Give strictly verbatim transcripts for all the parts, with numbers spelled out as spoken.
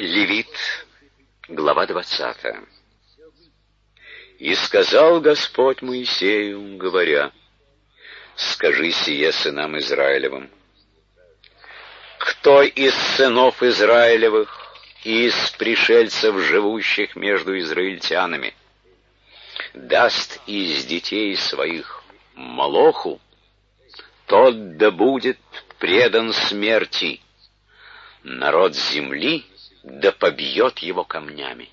Левит, глава двадцатая. «И сказал Господь Моисею, говоря, скажи сие сынам Израилевым, кто из сынов Израилевых и из пришельцев, живущих между израильтянами, даст из детей своих Молоху, тот да будет предан смерти. Народ земли да побьет его камнями.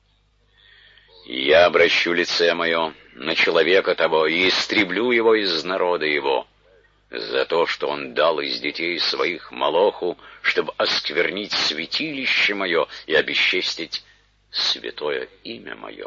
И я обращу лице мое на человека того и истреблю его из народа его за то, что он дал из детей своих Молоху, чтобы осквернить святилище мое и обесчестить святое имя мое.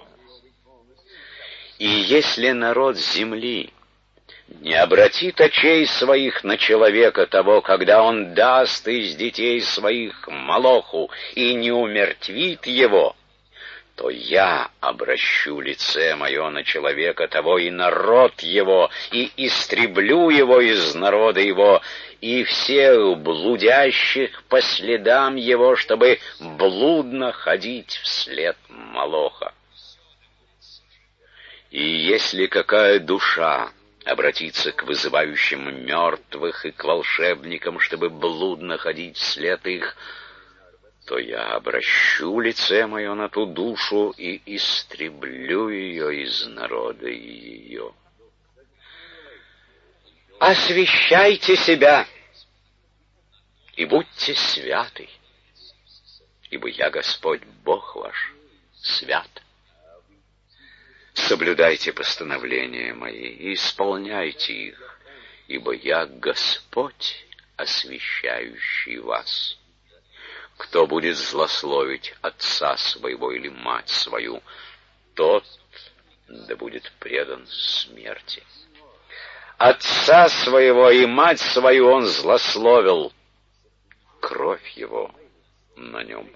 И если народ земли не обратит очей своих на человека того, когда он даст из детей своих Молоху и не умертвит его, то я обращу лице мое на человека того и народ его, и истреблю его из народа его, и всех блудящих по следам его, чтобы блудно ходить вслед Молоха. И если какая душа обратиться к вызывающим мертвых и к волшебникам, чтобы блудно ходить вслед их, то я обращу лице мое на ту душу и истреблю ее из народа ее. Освящайте себя и будьте святы, ибо я Господь Бог ваш свят. Соблюдайте постановления мои и исполняйте их, ибо я Господь, освящающий вас. Кто будет злословить отца своего или мать свою, тот да будет предан смерти. Отца своего и мать свою он злословил, кровь его на нем.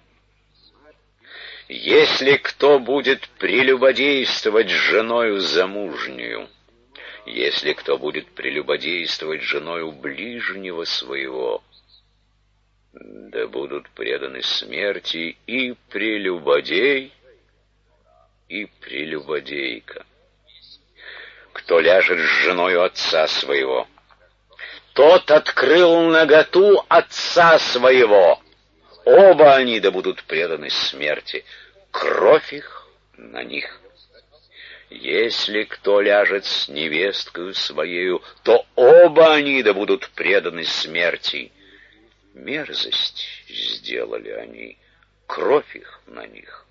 Если кто будет прелюбодействовать с женою замужнюю, если кто будет прелюбодействовать с женою ближнего своего, да будут преданы смерти и прелюбодей, и прелюбодейка. Кто ляжет с женою отца своего, тот открыл наготу отца своего. Оба они да будут преданы смерти, кровь их на них. Если кто ляжет с невесткою своею, то оба они да будут преданы смерти. Мерзость сделали они, кровь их на них.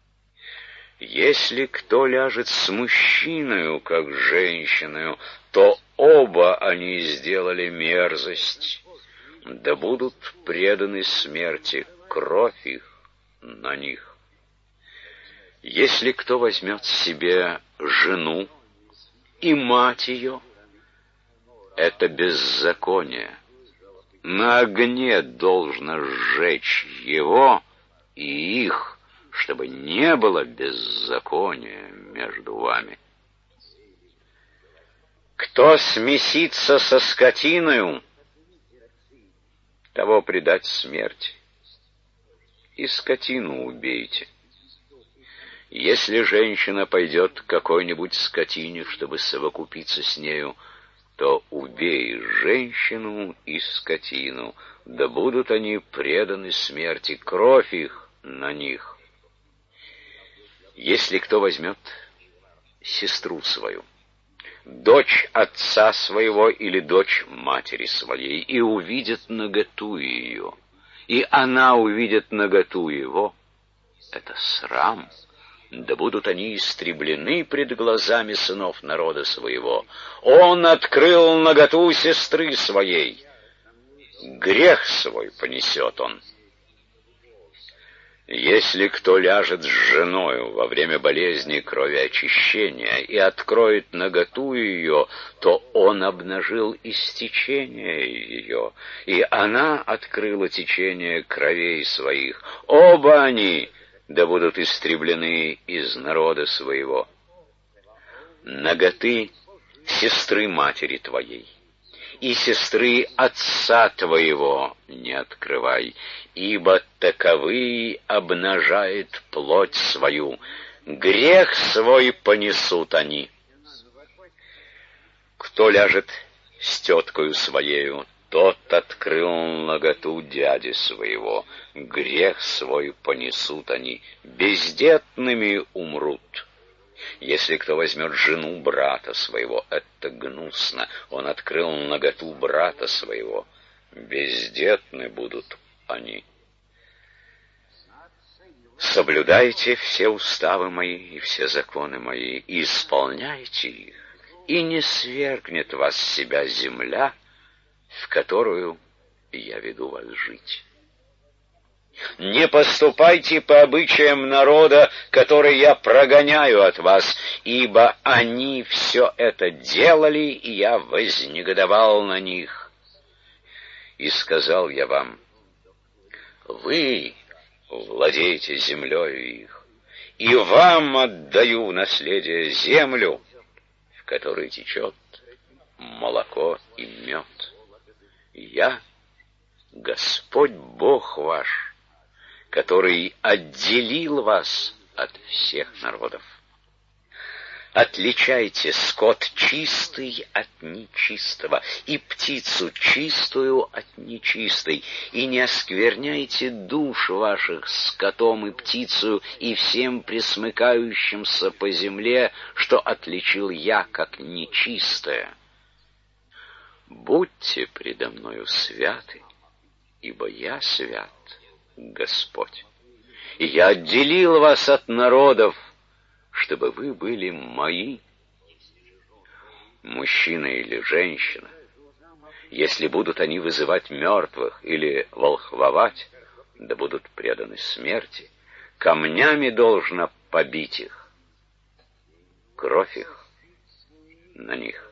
Если кто ляжет с мужчиною, как с женщиною, то оба они сделали мерзость, да будут преданы смерти, кровь их на них. Если кто возьмет себе жену и мать ее, это беззаконие. На огне должно сжечь его и их, чтобы не было беззакония между вами. Кто смесится со скотиною, того предать смерти, и скотину убейте. Если женщина пойдет к какой-нибудь скотине, чтобы совокупиться с нею, то убей женщину и скотину, да будут они преданы смерти, кровь их на них. Если кто возьмет сестру свою, дочь отца своего или дочь матери своей, и увидит наготу ее, и она увидит наготу его, это срам. Да будут они истреблены пред глазами сынов народа своего. Он открыл наготу сестры своей. Грех свой понесет он. Если кто ляжет с женою во время болезни кровеочищения и откроет наготу ее, то он обнажил истечение ее, и она открыла течение кровей своих. Оба они да будут истреблены из народа своего. Наготы сестры матери твоей и сестры отца твоего не открывай, ибо таковые обнажает плоть свою, грех свой понесут они. Кто ляжет с теткою своею, тот открыл наготу дяди своего, грех свой понесут они, бездетными умрут. Если кто возьмет жену брата своего, это гнусно, он открыл наготу брата своего, бездетны будут они. Соблюдайте все уставы мои и все законы мои, и исполняйте их, и не свергнет вас с себя земля, в которую я веду вас жить. Не поступайте по обычаям народа, который я прогоняю от вас, ибо они все это делали, и я вознегодовал на них. И сказал я вам: вы владеете землей их, и вам отдаю в наследие землю, в которой течет молоко и мед. Я, Господь Бог ваш, который отделил вас от всех народов. Отличайте скот чистый от нечистого, и птицу чистую от нечистой, и не оскверняйте душ ваших скотом и птицею и всем пресмыкающимся по земле, что отличил я как нечистое. Будьте предо мною святы, ибо я свят, Господь. И я отделил вас от народов, чтобы вы были мои. Мужчина или женщина, если будут они вызывать мертвых или волхвовать, да будут преданы смерти, камнями должно побить их, кровь их на них.